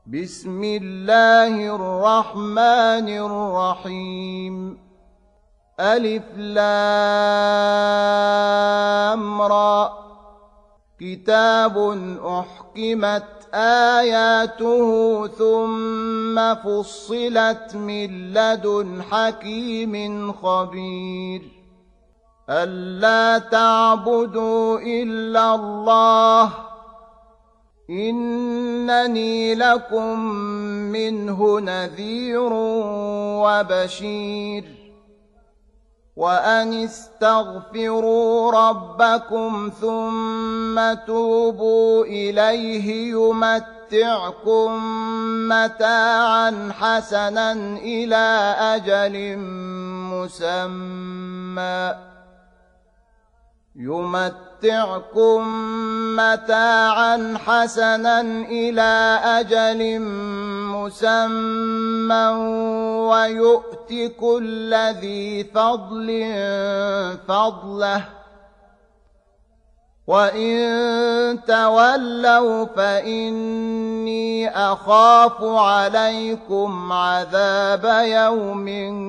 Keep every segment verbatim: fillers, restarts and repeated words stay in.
بسم الله الرحمن الرحيم ألف لام را كتاب أحكمت آياته ثم فصلت من لدن حكيم خبير ألا تعبدوا إلا الله إنني لكم منه نذير وبشير وأن استغفروا ربكم ثم توبوا إليه يمتعكم متاعا حسنا إلى أجل مسمى يمتعكم متاعا حسنا إلى أجل مسمى ويؤت كل ذي فضل فضله وإن تولوا فإني أخاف عليكم عذاب يوم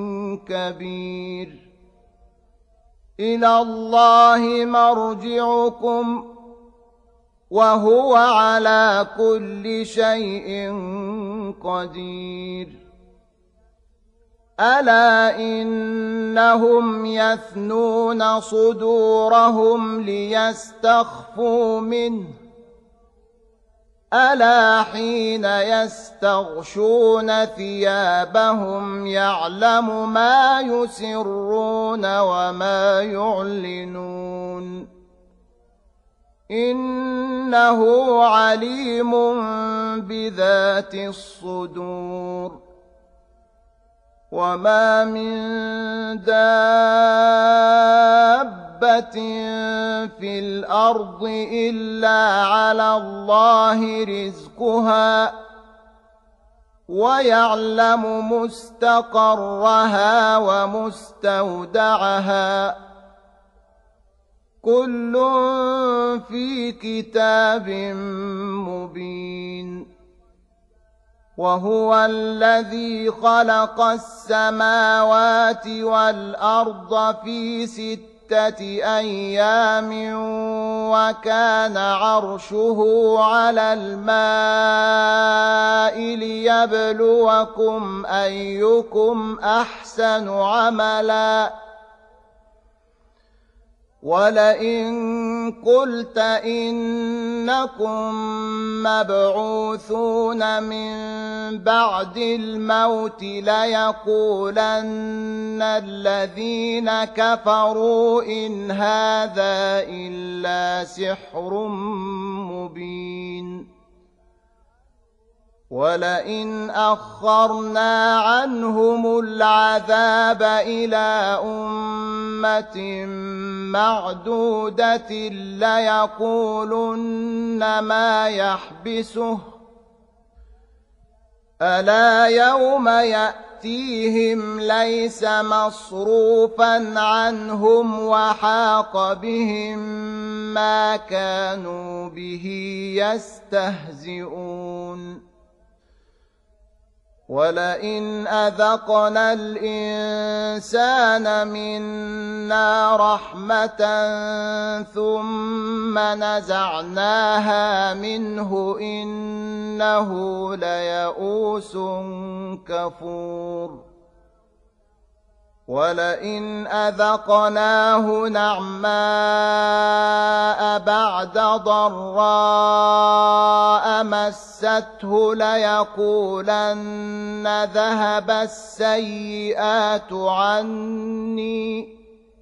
كبير إلى الله مرجعكم وهو على كل شيء قدير ألا إنهم يثنون صدورهم ليستخفوا منه ألا حين يستغشون ثيابهم يعلم ما يسرون وما يعلنون إنه عليم بذات الصدور وما من دابة في الأرض إلا على الله رزقها ويعلم مستقرها ومستودعها كل في كتاب مبين وهو الذي خلق السماوات والأرض في ستة أيام وكان عرشه على الماء ليبلوكم أيكم أحسن عملا ولئن قلت إنكم مبعوثون من بعد الموت ليقولن الذين كفروا إن هذا إلا سحر مبين ولئن أخرنا عنهم العذاب إلى أمة معدودة ليقولن ما يحبسه ألا يوم يأتيهم ليس مصروفا عنهم وحاق بهم ما كانوا به يستهزئون ولئن أذقنا الإنسان منا رحمة ثم نزعناها منه إنه ليئوس كفور ولئن أذقناه نعماء بعد ضراء مسته ليقولن ذهب السيئات عني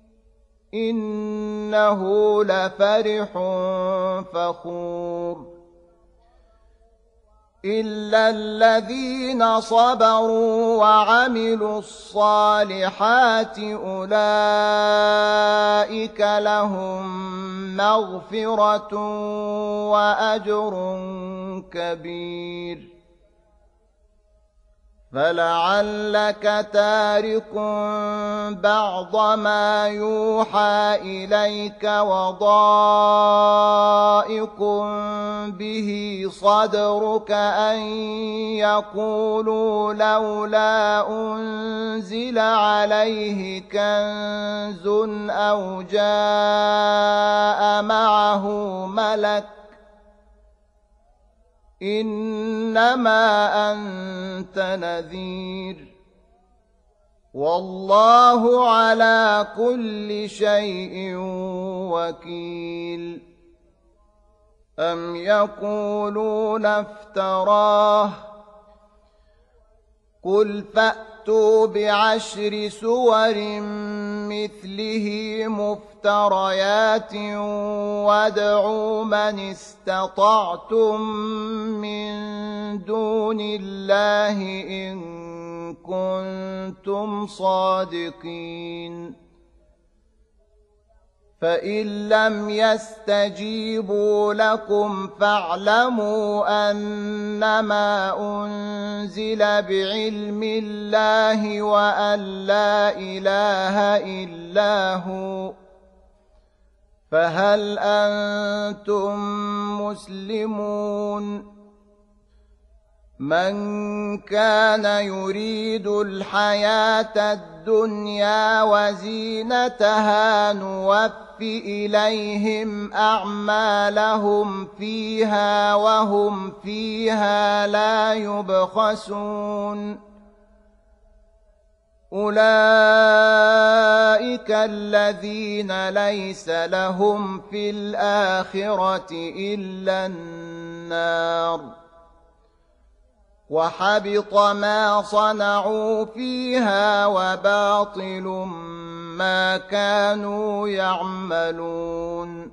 إنه لفرح فخور إلا الذين صبروا وعملوا الصالحات أولئك لهم مغفرة وأجر كبير فلعلك تارك بعض ما يوحى إليك وضائق به صدرك أن يقولوا لولا أنزل عليه كنز أو جاء معه ملك إنما أنت نذير والله على كل شيء وكيل أم يقولون افتراه قل فأتوا بعشر سور مثله مفتريات وادعوا من استطعتم من دون الله إن كنتم صادقين فإن لم يستجيبوا لكم فاعلموا أنما أنزل بعلم الله وأن لا إله إلا هو فهل أنتم مسلمون من كان يريد الحياة الدنيا وزينتها نوفي إليهم أعمالهم فيها وهم فيها لا يبخسون أولئك الذين ليس لهم في الآخرة إلا النار وحبط ما صنعوا فيها وباطل ما كانوا يعملون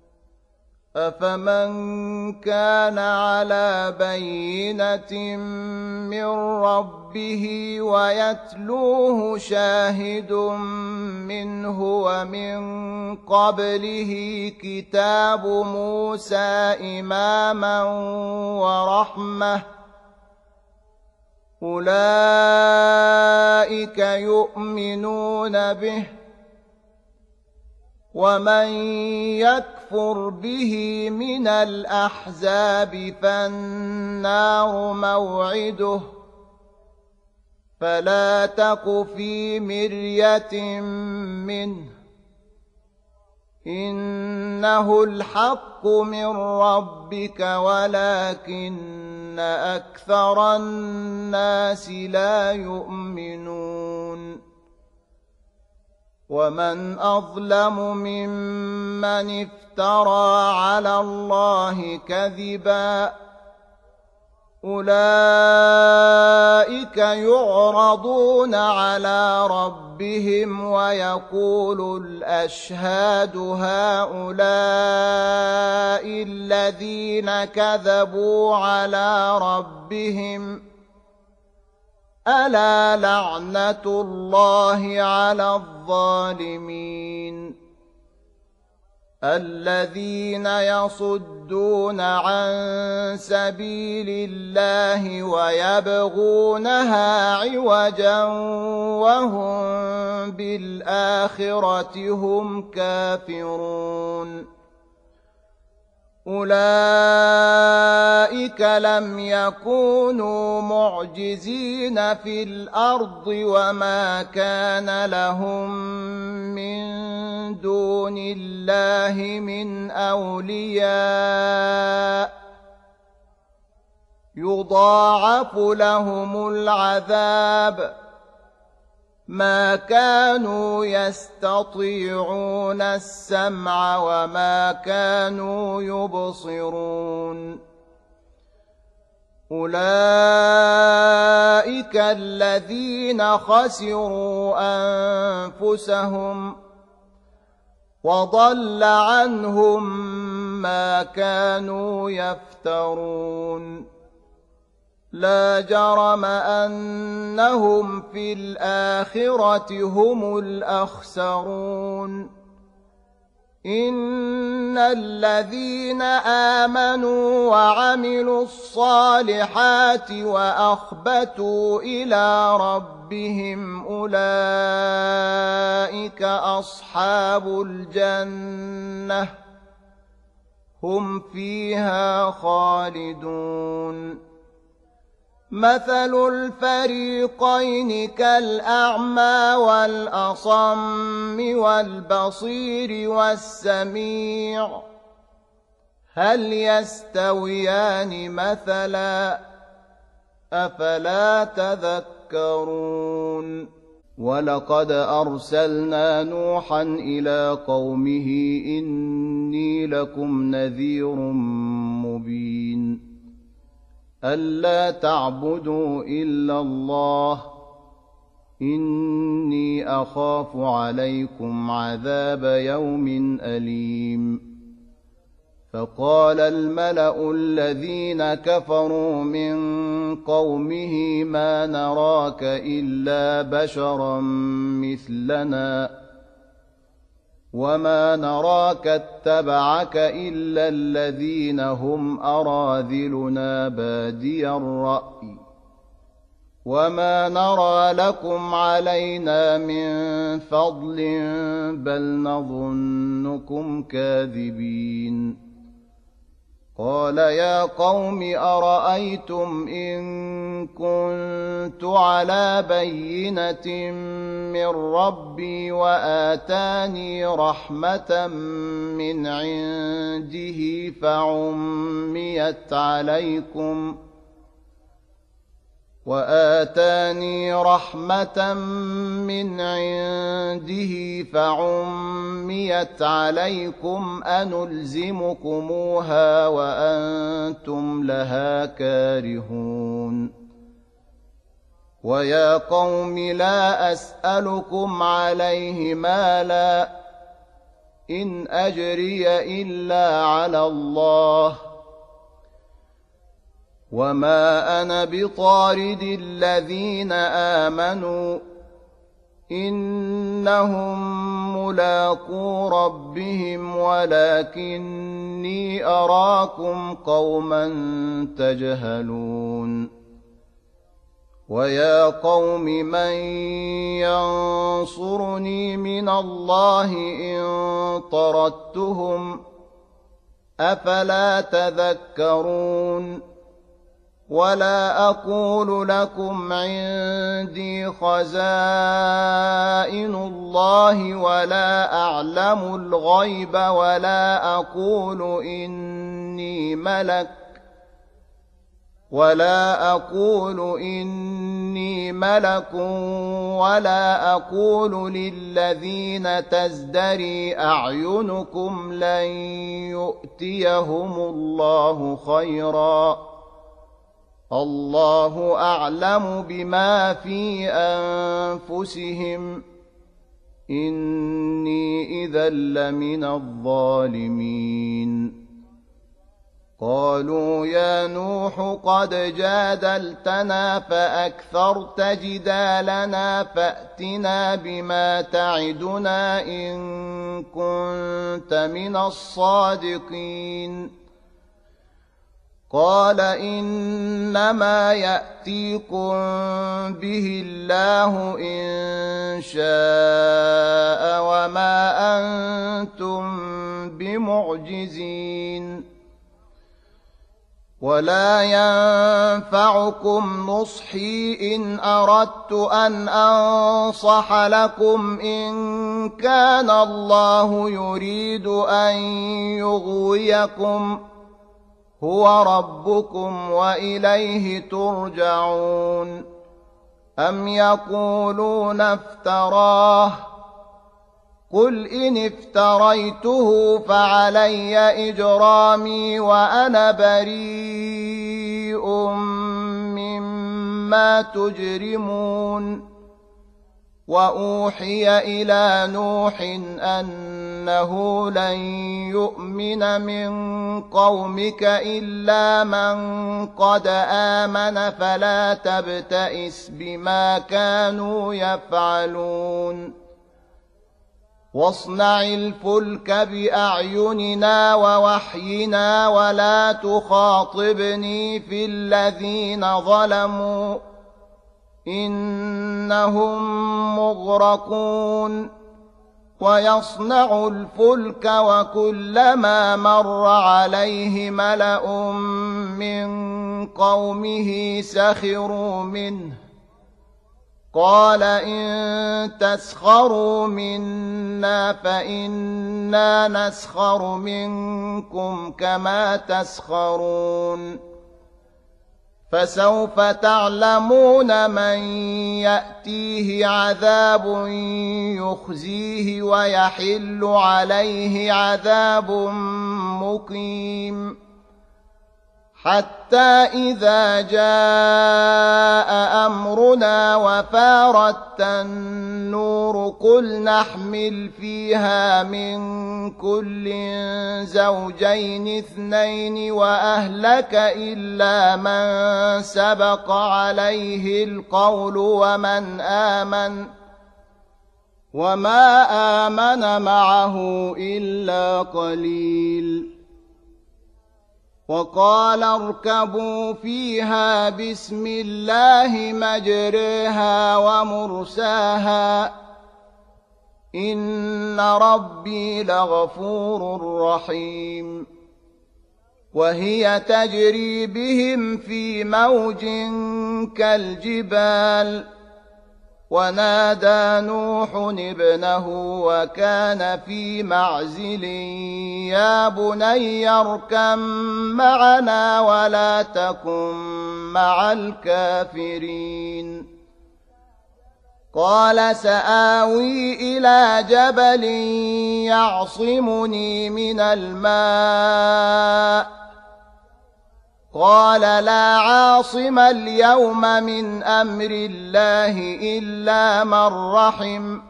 أفمن كان على بينة من ربه ويتلوه شاهد منه ومن قبله كتاب موسى إماما ورحمة أولئك يؤمنون به ومن يكفر به من الأحزاب فالنار موعده فلا تك في مرية منه إنه الحق من ربك ولكن أكثر الناس لا يؤمنون ومن أظلم ممن افترى على الله كذبا أولئك يعرضون على ربهم ويقول الأشهاد هؤلاء الذين كذبوا على ربهم ألا لعنة الله على الظالمين الذين يصدون عن سبيل الله ويبغونها عوجا وهم بالآخرة هم كافرون أولئك لم يكونوا معجزين في الأرض وما كان لهم من دون الله من أولياء يضاعف لهم العذاب ما كانوا يستطيعون السمع وما كانوا يبصرون أولئك الذين خسروا أنفسهم وضل عنهم ما كانوا يفترون لا جرم أنهم في الآخرة هم الأخسرون إن الذين آمنوا وعملوا الصالحات وأخبتوا إلى ربهم أولئك أصحاب الجنة هم فيها خالدون مثل الفريقين كالأعمى والأصم والبصير والسميع هل يستويان مثلا أفلا تذكرون ولقد أرسلنا نوحا إلى قومه إني لكم نذير مبين ألا تعبدوا إلا الله إني أخاف عليكم عذاب يوم أليم فقال الملأ الذين كفروا من قومه ما نراك إلا بشرا مثلنا وما نراك اتبعك إلا الذين هم أراذلنا بادي الرأي وما نرى لكم علينا من فضل بل نظنكم كاذبين قال يا قوم أرأيتم إن كنت على بينة من ربي وآتاني رحمة من عنده فعميت عليكم وآتاني رحمة من عنده فعميت عليكم أنلزمكموها وأنتم لها كارهون ويا قوم لا أسألكم عليه مالا إن أجري إلا على الله وما أنا بطارد الذين آمنوا إنهم ملاقو ربهم ولكني أراكم قوما تجهلون ويا قوم من ينصرني من الله إن طردتهم أفلا تذكرون ولا أقول لكم عندي خزائن الله ولا أعلم الغيب ولا أقول إني ملك ولا أقول إني ملك ولا أقول للذين تزدري أعينكم لن يؤتيهم الله خيرا الله أعلم بما في أنفسهم إني إذا لمن الظالمين قالوا يا نوح قد جادلتنا فأكثرت جدالنا فأتنا بما تعدنا إن كنت من الصادقين قال إنما يأتيكم به الله إن شاء وما أنتم بمعجزين ولا ينفعكم نصحي إن أردت أن أنصح لكم إن كان الله يريد أن يغويكم هو ربكم وإليه ترجعون أم يقولون افتراه قل إن افتريته فعلي إجرامي وأنا بريء مما تجرمون وأوحي إلى نوح أنه لن يؤمن من قومك إلا من قد آمن فلا تبتئس بما كانوا يفعلون واصنع الفلك بأعيننا ووحينا ولا تخاطبني في الذين ظلموا إنهم مغرقون ويصنع الفلك وكلما مر عليه ملأ من قومه سخروا منه قال إن تسخروا منا فإنا نسخر منكم كما تسخرون فسوف تعلمون من يأتيه عذاب يخزيه ويحل عليه عذاب مقيم حتى إذا جاء أمرنا وفارت النور قل نحمل فيها من كل زوجين اثنين وأهلك إلا من سبق عليه القول ومن آمن وما آمن معه إلا قليل وقال اركبوا فيها بسم الله مجريها ومرساها إن ربي لغفور رحيم وهي تجري بهم في موج كالجبال ونادى نوح ابنه وكان في معزل يا بني اركب معنا ولا تكن مع الكافرين قال سآوي إلى جبل يعصمني من الماء قال لا عاصم اليوم من أمر الله إلا من رحم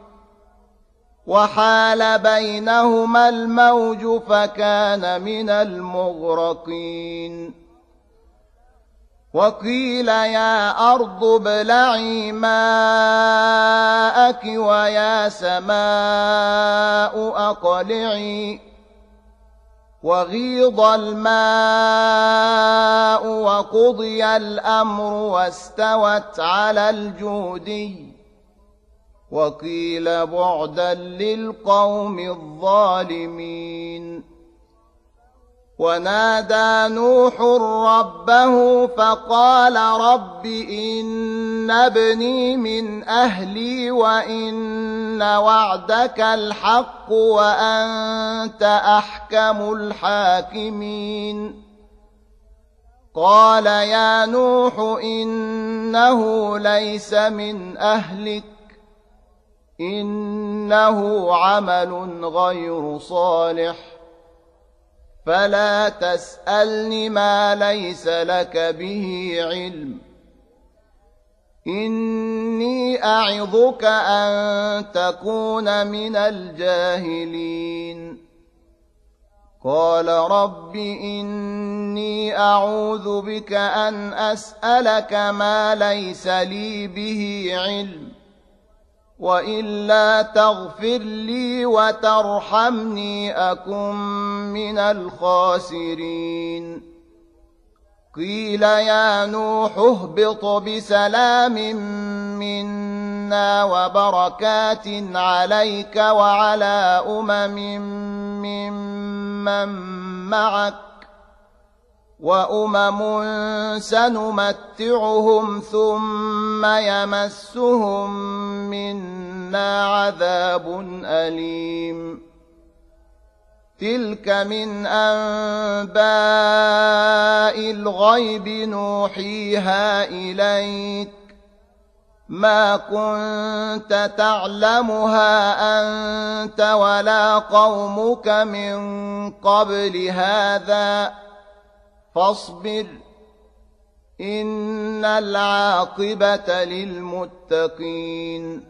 وحال بينهما الموج فكان من المغرقين وقيل يا أرض ابلعي ماءك ويا سماء أقلعي وغيض الماء وقضي الأمر واستوت على الجودي وقيل بعدا للقوم الظالمين ونادى نوح ربه فقال رب إن ابني من أهلي وإن وعدك الحق وأنت أحكم الحاكمين قال يا نوح إنه ليس من أهلك إنه عمل غير صالح فلا تسألني ما ليس لك به علم إني أعظك أن تكون من الجاهلين قال رب إني أعوذ بك أن أسألك ما ليس لي به علم وإلا تغفر لي وترحمني أكن من الخاسرين قيل يا نوح اهبط بسلام منا وبركات عليك وعلى أمم ممن معك وأمم سنمتعهم ثم يمسهم منا عذاب أليم تلك من أنباء الغيب نوحيها إليك ما كنت تعلمها أنت ولا قومك من قبل هذا فاصبر إن العاقبة للمتقين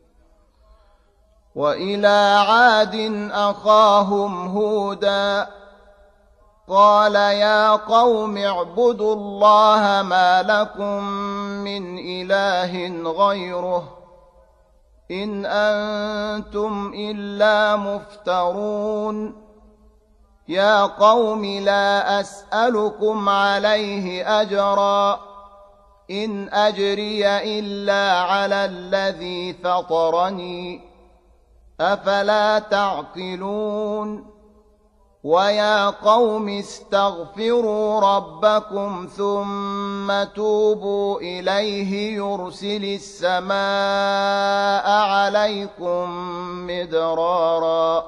وإلى عاد أخاهم هودا قال يا قوم اعبدوا الله ما لكم من إله غيره إن أنتم إلا مفترون يا قوم لا أسألكم عليه أجرا إن أجري إلا على الذي فطرني أفلا تعقلون ويا قوم استغفروا ربكم ثم توبوا إليه يرسل السماء عليكم مدرارا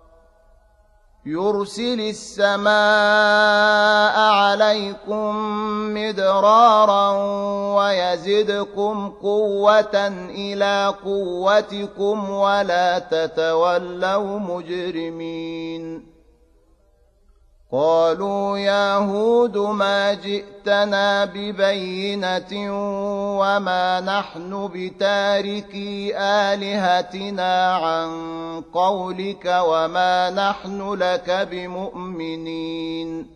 يرسل السماء عليكم مدرارا ويزدكم قوة إلى قوتكم ولا تتولوا مجرمين قالوا يا هود ما جئتنا ببينة وما نحن بتاركي آلهتنا عن قولك وما نحن لك بمؤمنين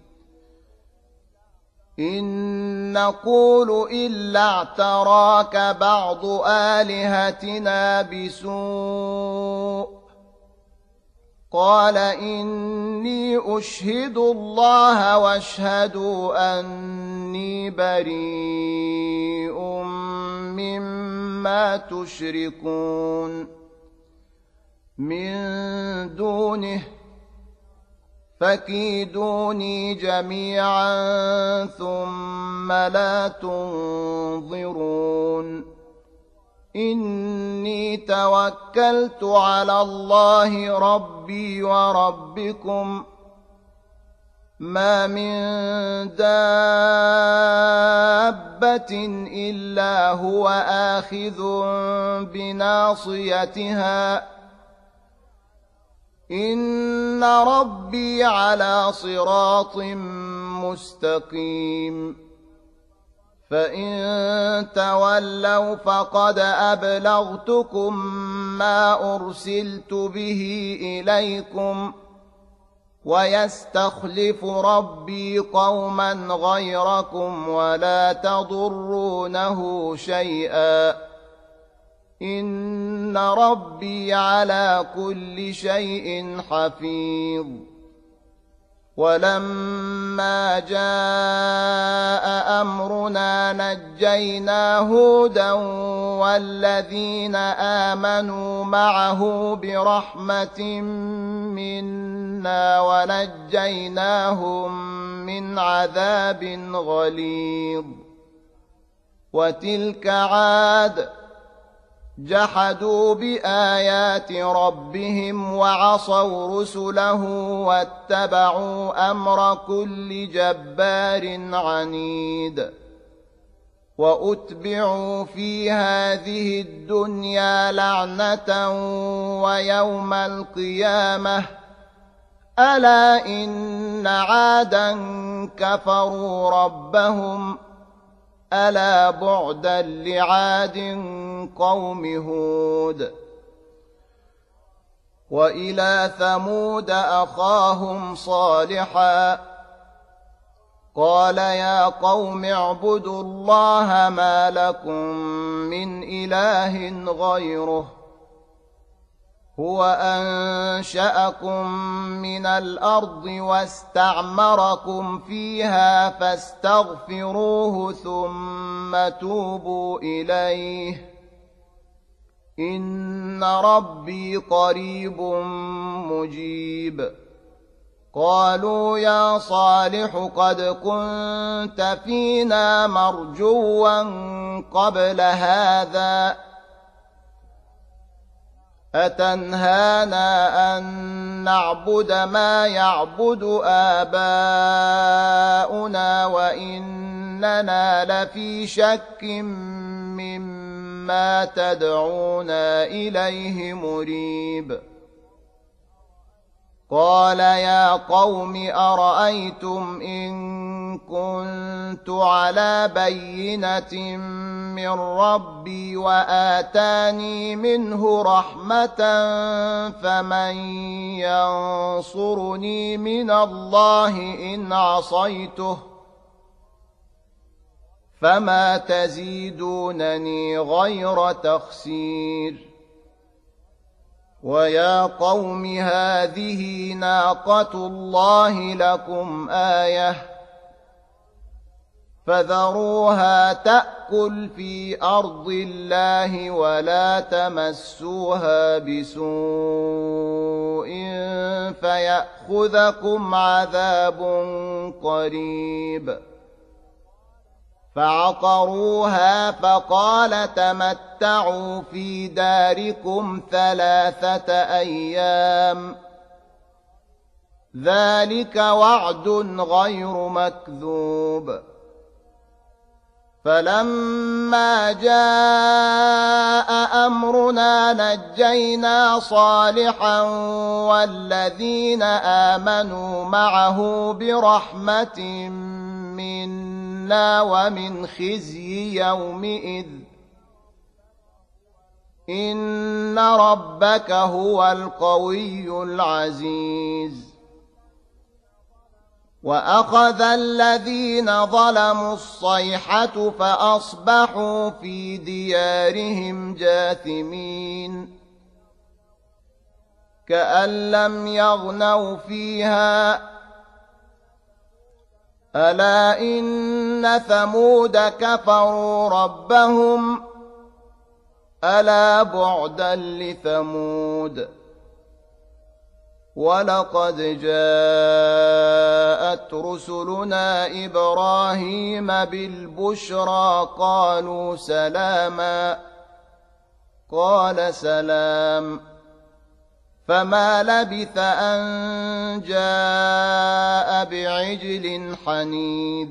إن نقول إلا اعتراك بعض آلهتنا بسوء قال إني أشهد الله واشهدوا أني بريء مما تشركون من دونه فكيدوني جميعا ثم لا تنظرون إني توكلت على الله ربي وربكم ما من دابة إلا هو آخذ بناصيتها إن ربي على صراط مستقيم فإن تولوا فقد أبلغتكم ما أرسلت به إليكم ويستخلف ربي قوما غيركم ولا تضرونه شيئا إن ربي على كل شيء حفيظ ولما جاء أمرنا نجينا هودا والذين آمنوا معه برحمة منا ونجيناهم من عذاب غليظ وتلك عاد جحدوا بآيات ربهم وعصوا رسله واتبعوا أمر كل جبار عنيد وأتبعوا في هذه الدنيا لعنة ويوم القيامة ألا إن عادا كفروا ربهم ألا بعدا لعاد قوم هود وإلى ثمود أخاهم صالحا قال يا قوم اعبدوا الله ما لكم من إله غيره هو أنشأكم من الأرض واستعمركم فيها فاستغفروه ثم توبوا إليه إن ربي قريب مجيب قالوا يا صالح قد كنت فينا مرجوا قبل هذا أتنهانا أن نعبد ما يعبد آباؤنا وإننا لفي شك مما تدعونا إليه مريب قال يا قوم أرأيتم إن كنت على بينة من ربي وآتاني منه رحمة فمن ينصرني من الله إن عصيته فما تزيدونني غير تخسير ويا قوم هذه ناقة الله لكم آية فذروها تأكل في أرض الله ولا تمسوها بسوء فيأخذكم عذاب قريب فعقروها فقال تمتعوا في داركم ثلاثة أيام ذلك وعد غير مكذوب فلما جاء أمرنا نجينا صالحا والذين آمنوا معه برحمة منا ومن خزي يومئذ إن ربك هو القوي العزيز وأخذ الذين ظلموا الصيحة فأصبحوا في ديارهم جاثمين كأن لم يغنوا فيها ألا إن ثمود كفروا ربهم ألا بعدا لثمود ولقد جاءت رسلنا إبراهيم بالبشرى قالوا سلاما قال سلام فما لبث أن جاء بعجل حنيذ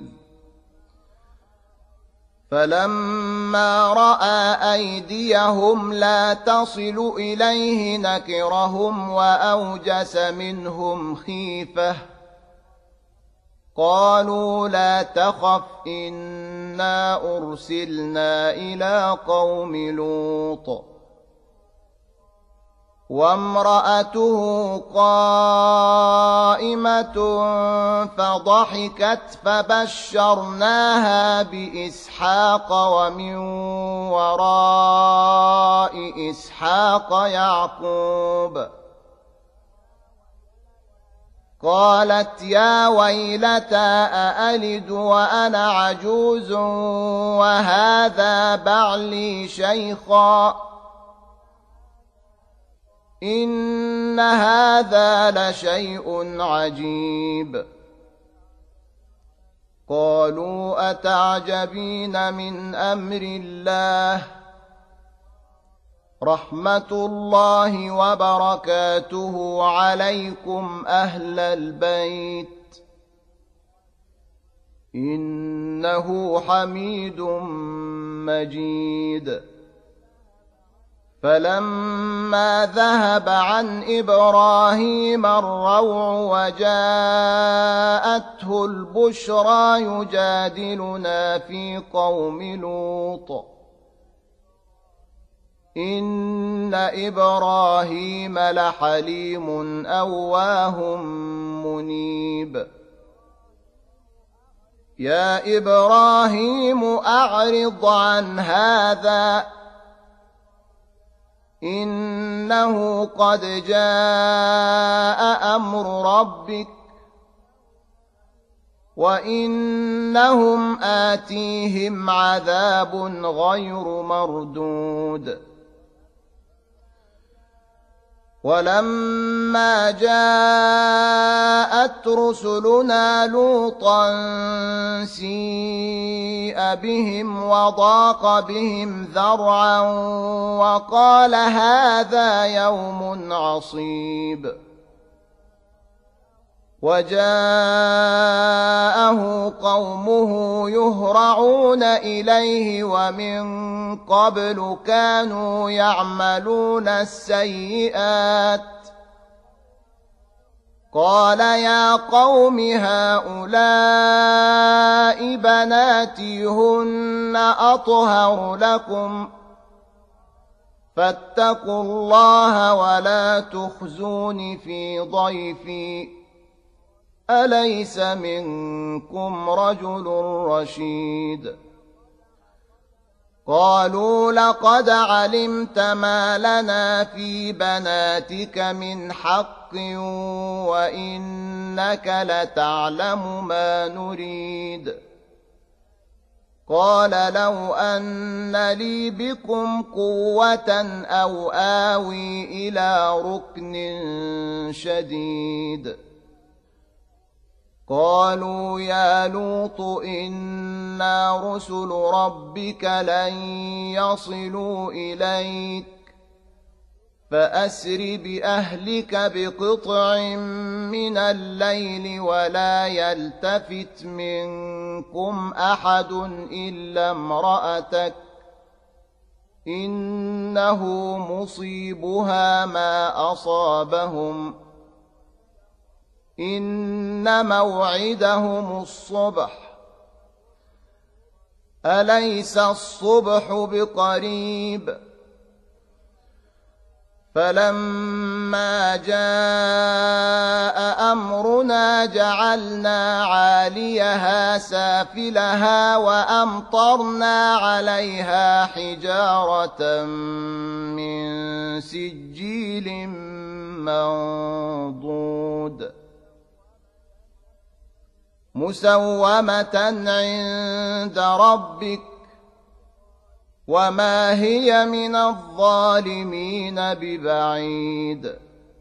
فلما رأى أيديهم لا تصل إليه نكرهم وأوجس منهم خيفة قالوا لا تخف إنا أرسلنا إلى قوم لوط وامرأته قائمة فضحكت فبشرناها بإسحاق ومن وراء إسحاق يعقوب قالت يا ويلتى أألد وأنا عجوز وهذا بعلي شيخا إن هذا لشيء عجيب قالوا أتعجبين من أمر الله رحمة الله وبركاته عليكم أهل البيت إنه حميد مجيد فلما ذهب عن إبراهيم الروع وجاءته البشرى يجادلنا في قوم لوط إن إبراهيم لحليم أواه منيب يا إبراهيم أعرض عن هذا إنه قد جاء أمر ربك وإنهم آتيهم عذاب غير مردود ولما جاءت رسلنا لوطا سيء بهم وضاق بهم ذرعا وقال هذا يوم عصيب وجاءه قومه يهرعون إليه ومن قبل كانوا يعملون السيئات قال يا قوم هؤلاء بناتي هن أطهر لكم فاتقوا الله ولا تخزون في ضيفي أليس منكم رجل رشيد قالوا لقد علمت ما لنا في بناتك من حق وإنك لتعلم ما نريد. قال لو أن لي بكم قوة أو آوي إلى ركن شديد. قالوا يا لوط إنا رسل ربك لن يصلوا إليك فأسر بأهلك بقطع من الليل ولا يلتفت منكم أحد إلا امرأتك إنه مصيبها ما أصابهم إن موعدهم الصبح أليس الصبح بقريب. فلما جاء أمرنا جعلنا عاليها سافلها وأمطرنا عليها حجارة من سجيل منضود مسومة عند ربك وما هي من الظالمين ببعيد.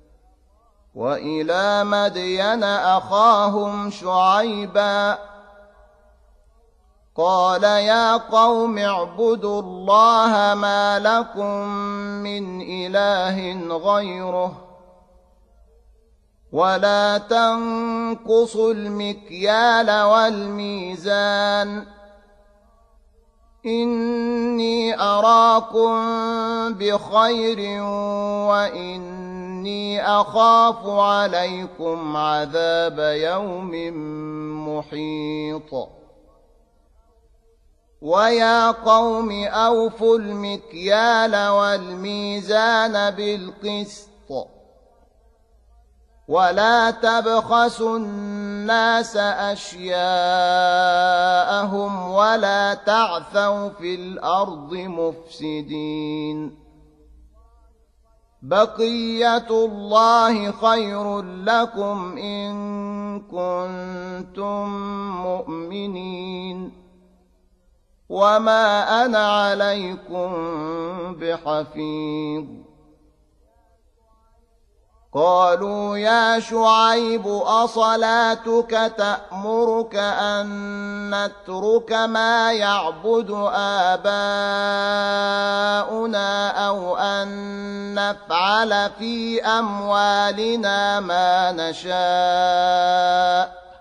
وإلى مدين أخاهم شعيبا قال يا قوم اعبدوا الله ما لكم من إله غيره ولا تنقصوا المكيال والميزان إني أراكم بخير وإني أخاف عليكم عذاب يوم محيط. ويا قوم أوفوا المكيال والميزان بالقسط ولا تبخسوا الناس أشياءهم ولا تعثوا في الأرض مفسدين. بقية الله خير لكم إن كنتم مؤمنين وما أنا عليكم بحفيظ. قالوا يا شعيب أصلاتك تأمرك أن نترك ما يعبد آباؤنا أو أن نفعل في أموالنا ما نشاء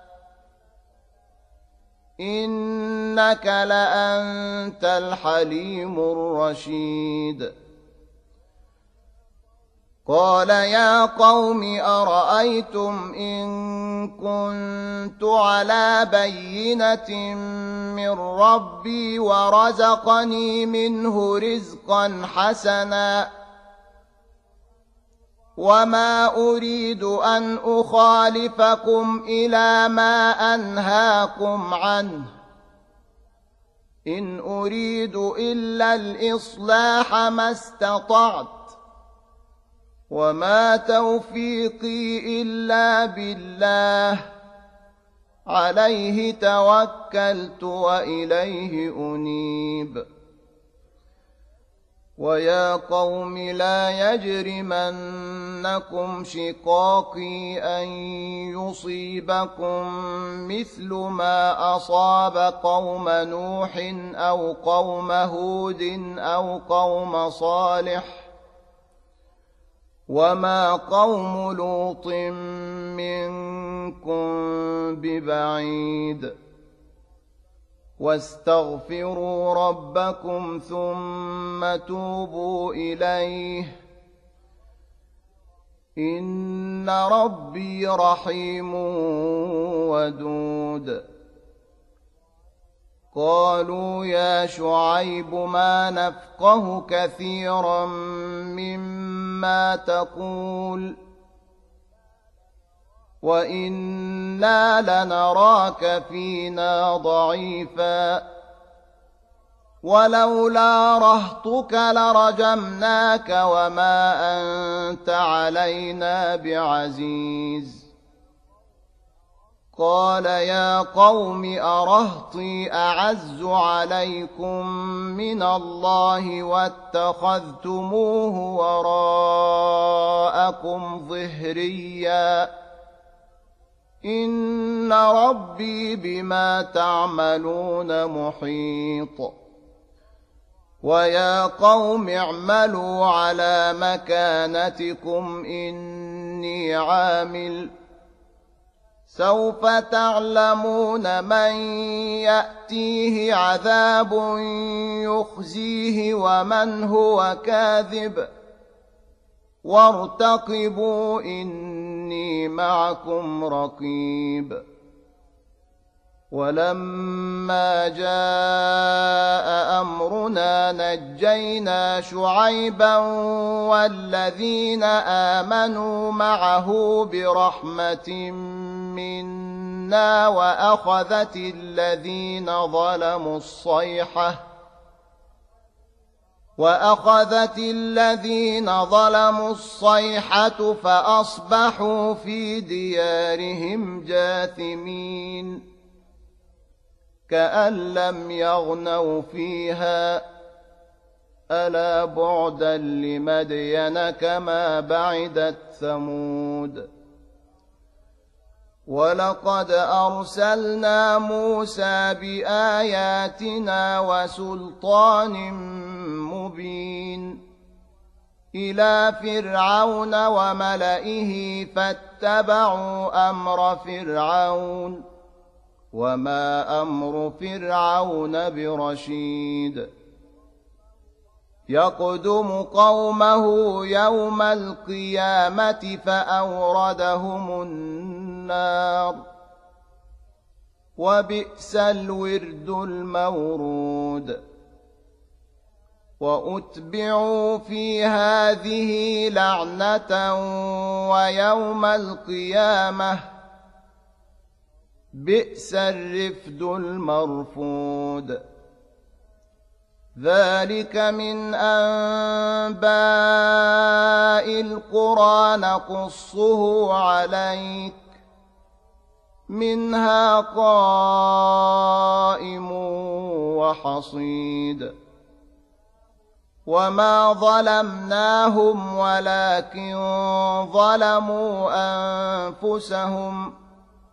إنك لأنت الحليم الرشيد. قال يا قوم أرأيتم إن كنت على بينة من ربي ورزقني منه رزقا حسنا وما أريد أن أخالفكم إلى ما أنهاكم عنه إن أريد إلا الإصلاح ما استطعت وما توفيقي إلا بالله عليه توكلت وإليه أنيب. ويا قوم لا يجرمنكم شقاقي أن يصيبكم مثل ما أصاب قوم نوح أو قوم هود أو قوم صالح وما قوم لوط منكم ببعيد. واستغفروا ربكم ثم توبوا إليه إن ربي رحيم ودود. قالوا يا شعيب ما نفقه كثيرا مما تقول وإنا لنراك فينا ضعيفا ولولا رهطك لرجمناك وما أنت علينا بعزيز. قال يا قوم أرهطي أعز عليكم من الله واتخذتموه وراءكم ظهريا إن ربي بما تعملون محيط. ويا قوم اعملوا على مكانتكم إني عامل سوف تعلمون من يأتيه عذاب يخزيه ومن هو كاذب وارتقبوا إني معكم رقيب. ولما جاء أمرنا نجينا شعيبا والذين آمنوا معه برحمة منا وأخذت الذين ظلموا الصيحة وأخذت الذين ظلموا الصيحة فأصبحوا في ديارهم جاثمين كأن لم يغنوا فيها ألا بعدا لمدين كما بعدت ثمود. ولقد أرسلنا موسى بآياتنا وسلطان مبين إلى فرعون وملئه فاتبعوا أمر فرعون وما أمر فرعون برشيد. يقدم قومه يوم القيامة فأوردهم النار وبئس الورد المورود. وأتبعوا في هذه لعنة ويوم القيامة بئس الرفد المرفود. ذلك من أنباء القرى نقصه عليك منها قائم وحصيد. وما ظلمناهم ولكن ظلموا أنفسهم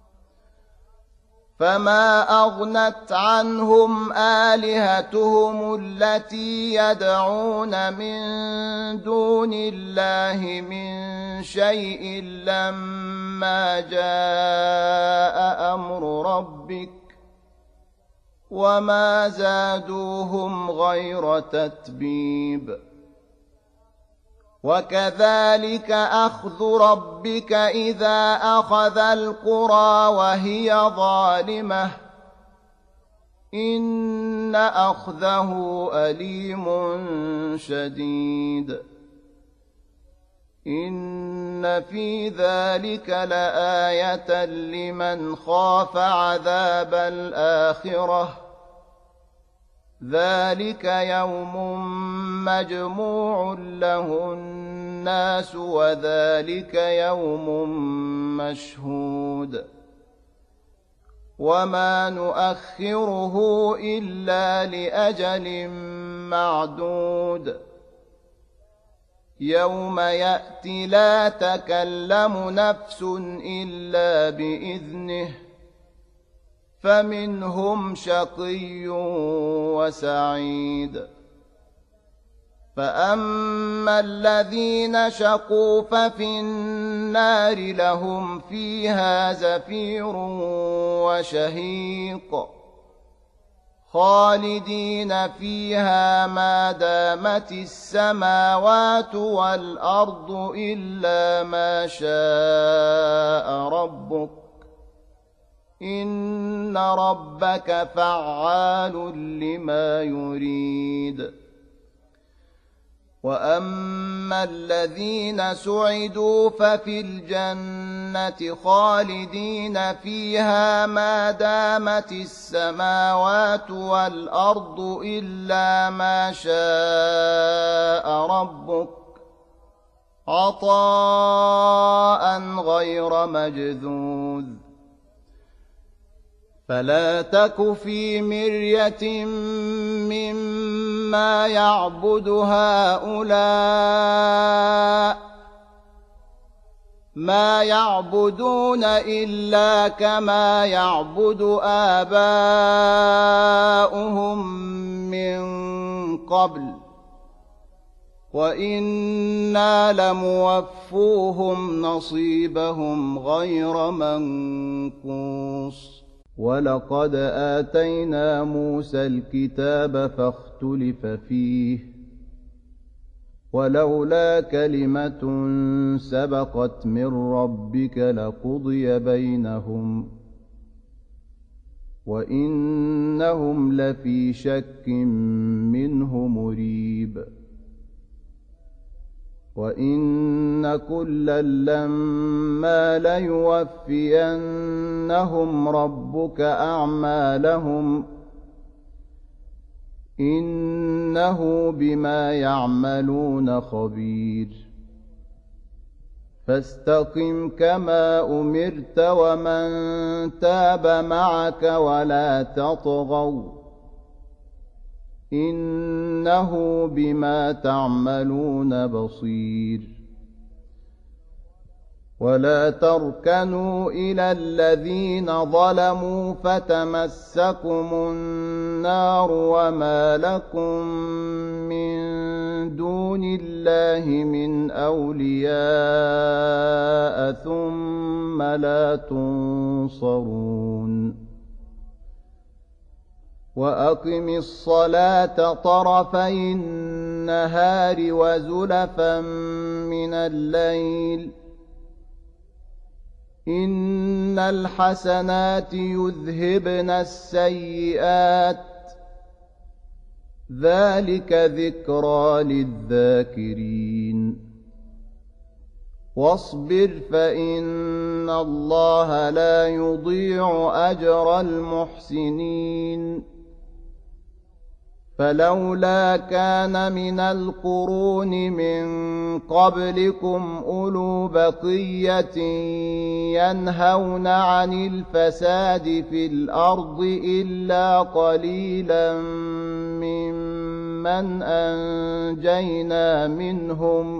فما أغنت عنهم آلهتهم التي يدعون من دون الله من شيء لما جاء أمر ربك وما زادوهم غير تتبيب. وكذلك أخذ ربك إذا أخذ القرى وهي ظالمة إن أخذه أليم شديد. إن في ذلك لآية لمن خاف عذاب الآخرة ذلك يوم مجموع له الناس وذلك يوم مشهود. وما نؤخره إلا لأجل معدود. يوم يأتي لا تكلم نفس إلا بإذنه فمنهم شقي وسعيد. فأما الذين شقوا ففي النار لهم فيها زفير وشهيق خالدين فيها ما دامت السماوات والأرض إلا ما شاء ربك إن ربك فعال لما يريد. وأما الذين سعدوا ففي الجنة خالدين فيها ما دامت السماوات والأرض إلا ما شاء ربك عطاء غير مجذوذ فلا تك في مرية مما يعبد هؤلاء ما يعبدون إلا كما يعبد آباؤهم من قبل وإنا لموفوهم نصيبهم غير منقوص ولقد آتينا موسى الكتاب فاختلف فيه ولولا كلمة سبقت من ربك لقضي بينهم وإنهم لفي شك منه مريب وإن كلا لما ليوفينهم ربك أعمالهم إنه بما يعملون خبير فاستقم كما أمرت ومن تاب معك ولا تطغوا إنه بما تعملون بصير ولا تركنوا إلى الذين ظلموا فتمسكم النار وما لكم من دون الله من أولياء ثم لا تنصرون وأقم الصلاة طرفي النهار وزلفا من الليل إن الحسنات يذهبن السيئات ذلك ذكرى للذاكرين واصبر فإن الله لا يضيع أجر المحسنين فلولا كان من القرون من قبلكم أولو بقية ينهون عن الفساد في الأرض إلا قليلا ممن أنجينا منهم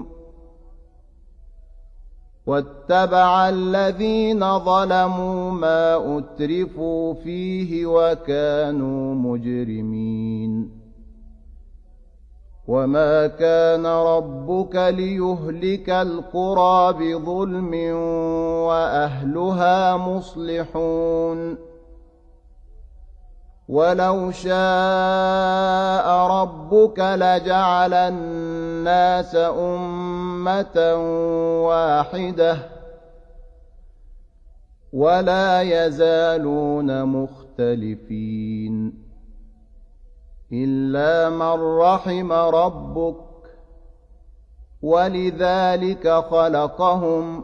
واتبع الذين ظلموا ما أترفوا فيه وكانوا مجرمين وما كان ربك ليهلك القرى بظلم وأهلها مصلحون ولو شاء ربك لجعل الناس أمة واحدة ولا يزالون مختلفين إلا من رحم ربك ولذلك خلقهم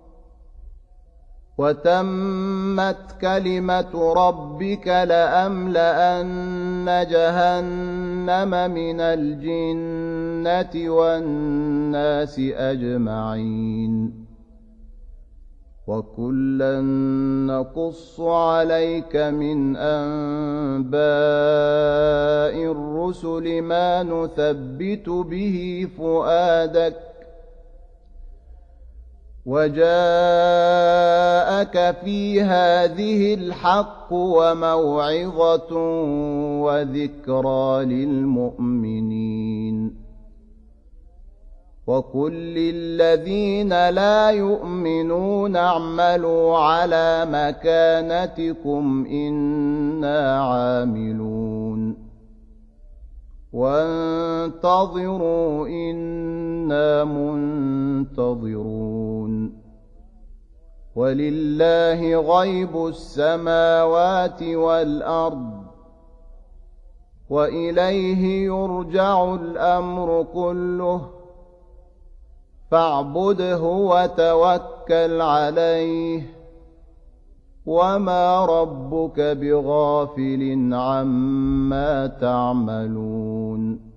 وتمت كلمة ربك لأملأن جهنم من الجنة والناس أجمعين وكلا نقص عليك من أنباء الرسل ما نثبت به فؤادك وجاءك في هذه الحق وموعظة وذكرى للمؤمنين وقل للذين لا يؤمنون اعملوا على مكانتكم إنا عاملون وانتظروا إنا منتظرون ولله غيب السماوات والأرض وإليه يرجع الأمر كله فاعبده وتوكل عليه وما ربك بغافل عما تعملون